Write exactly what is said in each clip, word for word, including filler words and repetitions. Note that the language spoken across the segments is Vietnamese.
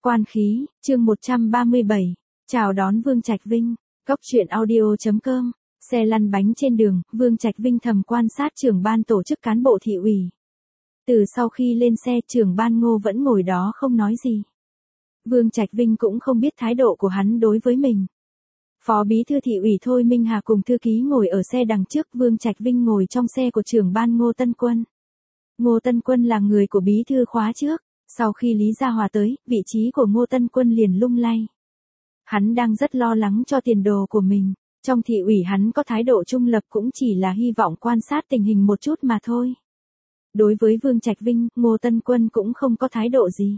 Quan khí, chương một trăm ba mươi bảy. Chào đón Vương Trạch Vinh. Cốc truyện audio chấm com. Xe lăn bánh trên đường, Vương Trạch Vinh thầm quan sát trưởng ban tổ chức cán bộ thị ủy. Từ sau khi lên xe, trưởng ban Ngô vẫn ngồi đó không nói gì. Vương Trạch Vinh cũng không biết thái độ của hắn đối với mình. Phó bí thư thị ủy Thôi Minh Hà cùng thư ký ngồi ở xe đằng trước, Vương Trạch Vinh ngồi trong xe của trưởng ban Ngô Tân Quân. Ngô Tân Quân là người của bí thư khóa trước. Sau khi Lý Gia Hòa tới, vị trí của Ngô Tân Quân liền lung lay. Hắn đang rất lo lắng cho tiền đồ của mình. Trong thị ủy hắn có thái độ trung lập cũng chỉ là hy vọng quan sát tình hình một chút mà thôi. Đối với Vương Trạch Vinh, Ngô Tân Quân cũng không có thái độ gì.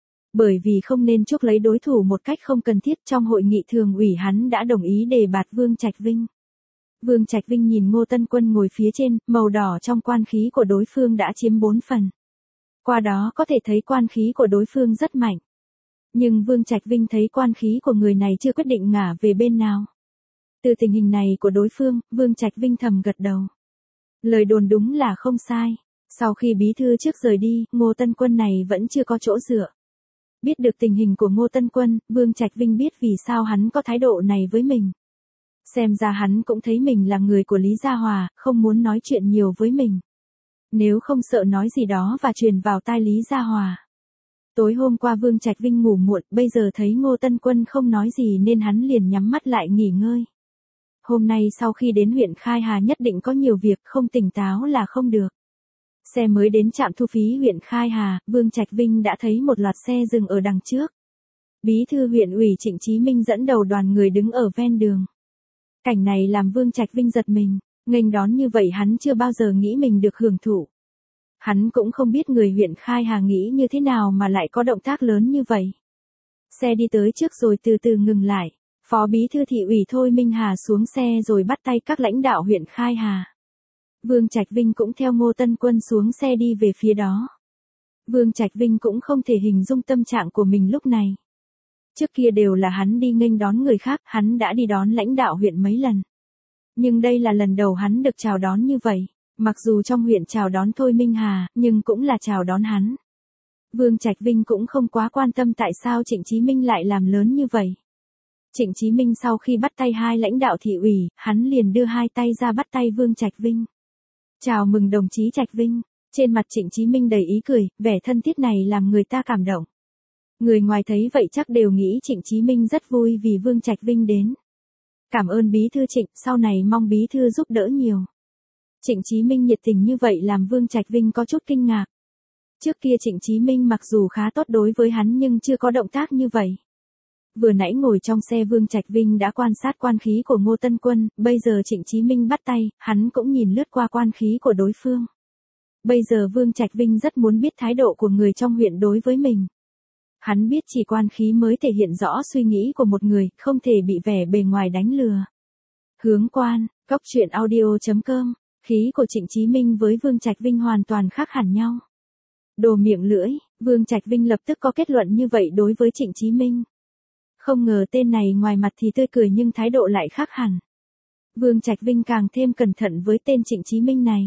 Bởi vì không nên chuốc lấy đối thủ một cách không cần thiết, trong hội nghị thường ủy hắn đã đồng ý đề bạt Vương Trạch Vinh. Vương Trạch Vinh nhìn Ngô Tân Quân ngồi phía trên, màu đỏ trong quan khí của đối phương đã chiếm bốn phần. Qua đó có thể thấy quan khí của đối phương rất mạnh. Nhưng Vương Trạch Vinh thấy quan khí của người này chưa quyết định ngả về bên nào. Từ tình hình này của đối phương, Vương Trạch Vinh thầm gật đầu. Lời đồn đúng là không sai. Sau khi bí thư trước rời đi, Ngô Tân Quân này vẫn chưa có chỗ dựa. Biết được tình hình của Ngô Tân Quân, Vương Trạch Vinh biết vì sao hắn có thái độ này với mình. Xem ra hắn cũng thấy mình là người của Lý Gia Hòa, không muốn nói chuyện nhiều với mình. Nếu không sợ nói gì đó và truyền vào tai Lý Gia Hòa. Tối hôm qua Vương Trạch Vinh ngủ muộn, bây giờ thấy Ngô Tân Quân không nói gì nên hắn liền nhắm mắt lại nghỉ ngơi. Hôm nay sau khi đến huyện Khai Hà nhất định có nhiều việc, không tỉnh táo là không được. Xe mới đến trạm thu phí huyện Khai Hà, Vương Trạch Vinh đã thấy một loạt xe dừng ở đằng trước. Bí thư huyện ủy Trịnh Chí Minh dẫn đầu đoàn người đứng ở ven đường. Cảnh này làm Vương Trạch Vinh giật mình. Nghênh đón như vậy hắn chưa bao giờ nghĩ mình được hưởng thụ. Hắn cũng không biết người huyện Khai Hà nghĩ như thế nào mà lại có động tác lớn như vậy. Xe đi tới trước rồi từ từ ngừng lại. Phó bí thư thị ủy Thôi Minh Hà xuống xe rồi bắt tay các lãnh đạo huyện Khai Hà. Vương Trạch Vinh cũng theo Ngô Tân Quân xuống xe đi về phía đó. Vương Trạch Vinh cũng không thể hình dung tâm trạng của mình lúc này. Trước kia đều là hắn đi nghênh đón người khác, hắn đã đi đón lãnh đạo huyện mấy lần. Nhưng đây là lần đầu hắn được chào đón như vậy. Mặc dù trong huyện chào đón Thôi Minh Hà, nhưng cũng là chào đón hắn. Vương Trạch Vinh cũng không quá quan tâm tại sao Trịnh Chí Minh lại làm lớn như vậy. Trịnh Chí Minh sau khi bắt tay hai lãnh đạo thị ủy, hắn liền đưa hai tay ra bắt tay Vương Trạch Vinh. Chào mừng đồng chí Trạch Vinh. Trên mặt Trịnh Chí Minh đầy ý cười, vẻ thân thiết này làm người ta cảm động. Người ngoài thấy vậy chắc đều nghĩ Trịnh Chí Minh rất vui vì Vương Trạch Vinh đến. Cảm ơn bí thư Trịnh, sau này mong bí thư giúp đỡ nhiều. Trịnh Chí Minh nhiệt tình như vậy làm Vương Trạch Vinh có chút kinh ngạc. Trước kia Trịnh Chí Minh mặc dù khá tốt đối với hắn nhưng chưa có động tác như vậy. Vừa nãy ngồi trong xe Vương Trạch Vinh đã quan sát quan khí của Ngô Tân Quân, bây giờ Trịnh Chí Minh bắt tay, hắn cũng nhìn lướt qua quan khí của đối phương. Bây giờ Vương Trạch Vinh rất muốn biết thái độ của người trong huyện đối với mình. Hắn biết chỉ quan khí mới thể hiện rõ suy nghĩ của một người, không thể bị vẻ bề ngoài đánh lừa. Hướng quan, cốc truyện audio chấm com. Khí của Trịnh Chí Minh với Vương Trạch Vinh hoàn toàn khác hẳn nhau. Đồ miệng lưỡi, Vương Trạch Vinh lập tức có kết luận như vậy đối với Trịnh Chí Minh. Không ngờ tên này ngoài mặt thì tươi cười nhưng thái độ lại khác hẳn. Vương Trạch Vinh càng thêm cẩn thận với tên Trịnh Chí Minh này.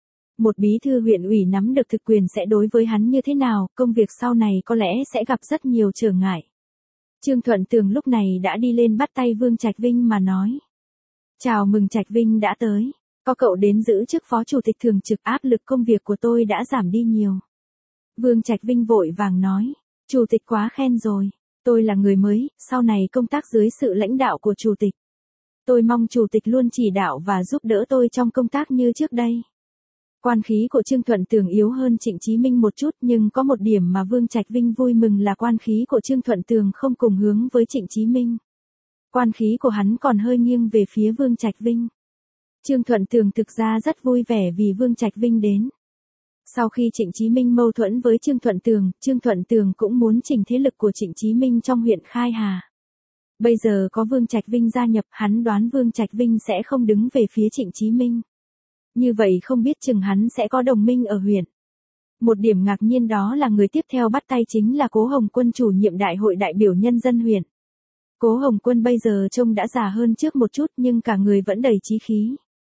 Một bí thư huyện ủy nắm được thực quyền sẽ đối với hắn như thế nào, công việc sau này có lẽ sẽ gặp rất nhiều trở ngại. Trương Thuận Tường lúc này đã đi lên bắt tay Vương Trạch Vinh mà nói. Chào mừng Trạch Vinh đã tới. Có cậu đến giữ chức phó chủ tịch thường trực, áp lực công việc của tôi đã giảm đi nhiều. Vương Trạch Vinh vội vàng nói. Chủ tịch quá khen rồi. Tôi là người mới, sau này công tác dưới sự lãnh đạo của chủ tịch. Tôi mong chủ tịch luôn chỉ đạo và giúp đỡ tôi trong công tác như trước đây. Quan khí của Trương Thuận Tường yếu hơn Trịnh Chí Minh một chút nhưng có một điểm mà Vương Trạch Vinh vui mừng là quan khí của Trương Thuận Tường không cùng hướng với Trịnh Chí Minh. Quan khí của hắn còn hơi nghiêng về phía Vương Trạch Vinh. Trương Thuận Tường thực ra rất vui vẻ vì Vương Trạch Vinh đến. Sau khi Trịnh Chí Minh mâu thuẫn với Trương Thuận Tường, Trương Thuận Tường cũng muốn chỉnh thế lực của Trịnh Chí Minh trong huyện Khai Hà. Bây giờ có Vương Trạch Vinh gia nhập, hắn đoán Vương Trạch Vinh sẽ không đứng về phía Trịnh Chí Minh. Như vậy không biết chừng hắn sẽ có đồng minh ở huyện. Một điểm ngạc nhiên đó là người tiếp theo bắt tay chính là Cố Hồng Quân, chủ nhiệm đại hội đại biểu nhân dân huyện. Cố Hồng Quân bây giờ trông đã già hơn trước một chút nhưng cả người vẫn đầy chí khí.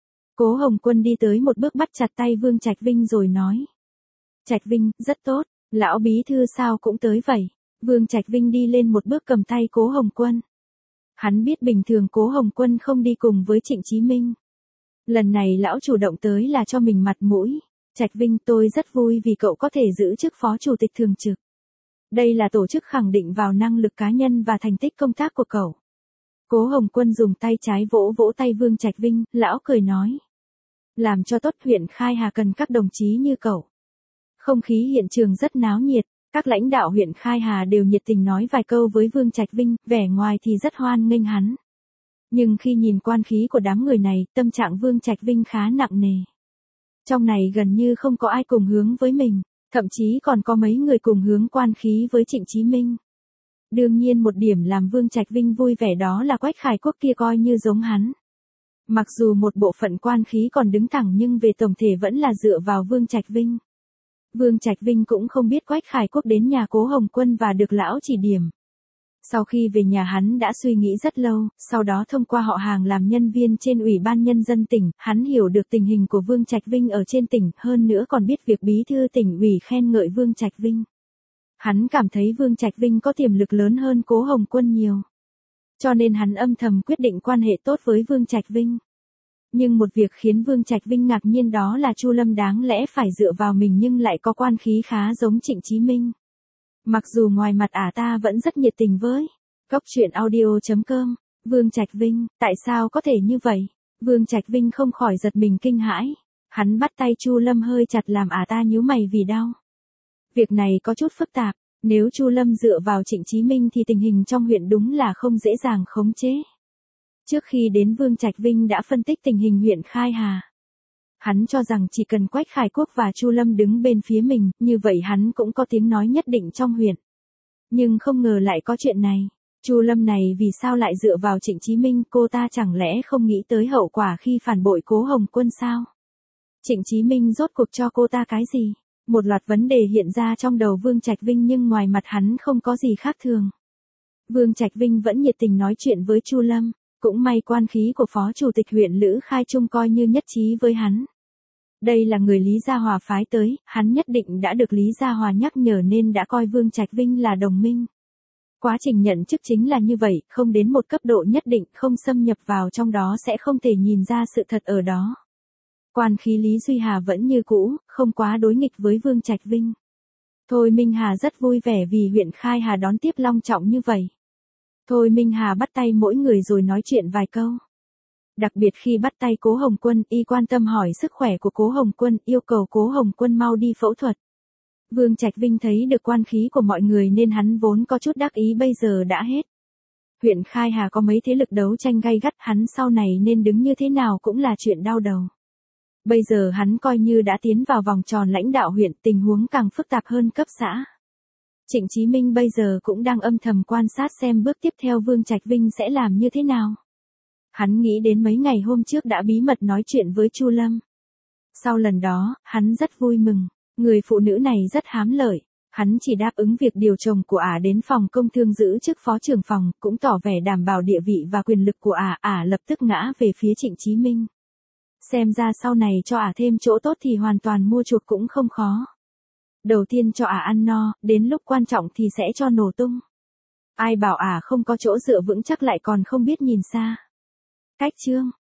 Cố Hồng Quân đi tới một bước bắt chặt tay Vương Trạch Vinh rồi nói. Trạch Vinh, rất tốt, lão bí thư sao cũng tới vậy. Vương Trạch Vinh đi lên một bước cầm tay Cố Hồng Quân. Hắn biết bình thường Cố Hồng Quân không đi cùng với Trịnh Chí Minh. Lần này lão chủ động tới là cho mình mặt mũi. Trạch Vinh, tôi rất vui vì cậu có thể giữ chức phó chủ tịch thường trực. Đây là tổ chức khẳng định vào năng lực cá nhân và thành tích công tác của cậu. Cố Hồng Quân dùng tay trái vỗ vỗ tay Vương Trạch Vinh, lão cười nói. Làm cho tốt, huyện Khai Hà cần các đồng chí như cậu. Không khí hiện trường rất náo nhiệt, các lãnh đạo huyện Khai Hà đều nhiệt tình nói vài câu với Vương Trạch Vinh, vẻ ngoài thì rất hoan nghênh hắn. Nhưng khi nhìn quan khí của đám người này, tâm trạng Vương Trạch Vinh khá nặng nề. Trong này gần như không có ai cùng hướng với mình, thậm chí còn có mấy người cùng hướng quan khí với Trịnh Chí Minh. Đương nhiên một điểm làm Vương Trạch Vinh vui vẻ đó là Quách Khải Quốc kia coi như giống hắn. Mặc dù một bộ phận quan khí còn đứng thẳng nhưng về tổng thể vẫn là dựa vào Vương Trạch Vinh. Vương Trạch Vinh cũng không biết Quách Khải Quốc đến nhà Cố Hồng Quân và được lão chỉ điểm. Sau khi về nhà hắn đã suy nghĩ rất lâu, sau đó thông qua họ hàng làm nhân viên trên Ủy ban Nhân dân tỉnh, hắn hiểu được tình hình của Vương Trạch Vinh ở trên tỉnh, hơn nữa còn biết việc bí thư tỉnh ủy khen ngợi Vương Trạch Vinh. Hắn cảm thấy Vương Trạch Vinh có tiềm lực lớn hơn Cố Hồng Quân nhiều. Cho nên hắn âm thầm quyết định quan hệ tốt với Vương Trạch Vinh. Nhưng một việc khiến Vương Trạch Vinh ngạc nhiên đó là Chu Lâm đáng lẽ phải dựa vào mình nhưng lại có quan khí khá giống Trịnh Chí Minh. Mặc dù ngoài mặt ả ta vẫn rất nhiệt tình với Cốc truyện audio chấm com, Vương Trạch Vinh, tại sao có thể như vậy? Vương Trạch Vinh không khỏi giật mình kinh hãi. Hắn bắt tay Chu Lâm hơi chặt làm ả ta nhíu mày vì đau. Việc này có chút phức tạp, nếu Chu Lâm dựa vào Trịnh Chí Minh thì tình hình trong huyện đúng là không dễ dàng khống chế. Trước khi đến Vương Trạch Vinh đã phân tích tình hình huyện Khai Hà. Hắn cho rằng chỉ cần Quách Khải Quốc và Chu Lâm đứng bên phía mình, như vậy hắn cũng có tiếng nói nhất định trong huyện. Nhưng không ngờ lại có chuyện này. Chu Lâm này vì sao lại dựa vào Trịnh Chí Minh, cô ta chẳng lẽ không nghĩ tới hậu quả khi phản bội Cố Hồng Quân sao? Trịnh Chí Minh rốt cuộc cho cô ta cái gì? Một loạt vấn đề hiện ra trong đầu Vương Trạch Vinh nhưng ngoài mặt hắn không có gì khác thường. Vương Trạch Vinh vẫn nhiệt tình nói chuyện với Chu Lâm. Cũng may quan khí của Phó Chủ tịch huyện Lữ Khai Trung coi như nhất trí với hắn. Đây là người Lý Gia Hòa phái tới, hắn nhất định đã được Lý Gia Hòa nhắc nhở nên đã coi Vương Trạch Vinh là đồng minh. Quá trình nhận chức chính là như vậy, không đến một cấp độ nhất định, không xâm nhập vào trong đó sẽ không thể nhìn ra sự thật ở đó. Quan khí Lý Duy Hà vẫn như cũ, không quá đối nghịch với Vương Trạch Vinh. Thôi Minh Hà rất vui vẻ vì huyện Khai Hà đón tiếp long trọng như vậy. Thôi Minh Hà bắt tay mỗi người rồi nói chuyện vài câu. Đặc biệt khi bắt tay Cố Hồng Quân, y quan tâm hỏi sức khỏe của Cố Hồng Quân, yêu cầu Cố Hồng Quân mau đi phẫu thuật. Vương Trạch Vinh thấy được quan khí của mọi người nên hắn vốn có chút đắc ý bây giờ đã hết. Huyện Khai Hà có mấy thế lực đấu tranh gay gắt, hắn sau này nên đứng như thế nào cũng là chuyện đau đầu. Bây giờ hắn coi như đã tiến vào vòng tròn lãnh đạo huyện, tình huống càng phức tạp hơn cấp xã. Trịnh Chí Minh bây giờ cũng đang âm thầm quan sát xem bước tiếp theo Vương Trạch Vinh sẽ làm như thế nào. Hắn nghĩ đến mấy ngày hôm trước đã bí mật nói chuyện với Chu Lâm. Sau lần đó, hắn rất vui mừng, người phụ nữ này rất hám lợi. Hắn chỉ đáp ứng việc điều chồng của ả đến phòng công thương giữ chức phó trưởng phòng, cũng tỏ vẻ đảm bảo địa vị và quyền lực của ả, ả lập tức ngã về phía Trịnh Chí Minh. Xem ra sau này cho ả thêm chỗ tốt thì hoàn toàn mua chuộc cũng không khó. Đầu tiên cho ả ăn no, đến lúc quan trọng thì sẽ cho nổ tung. Ai bảo ả không có chỗ dựa vững chắc lại còn không biết nhìn xa. Cách chương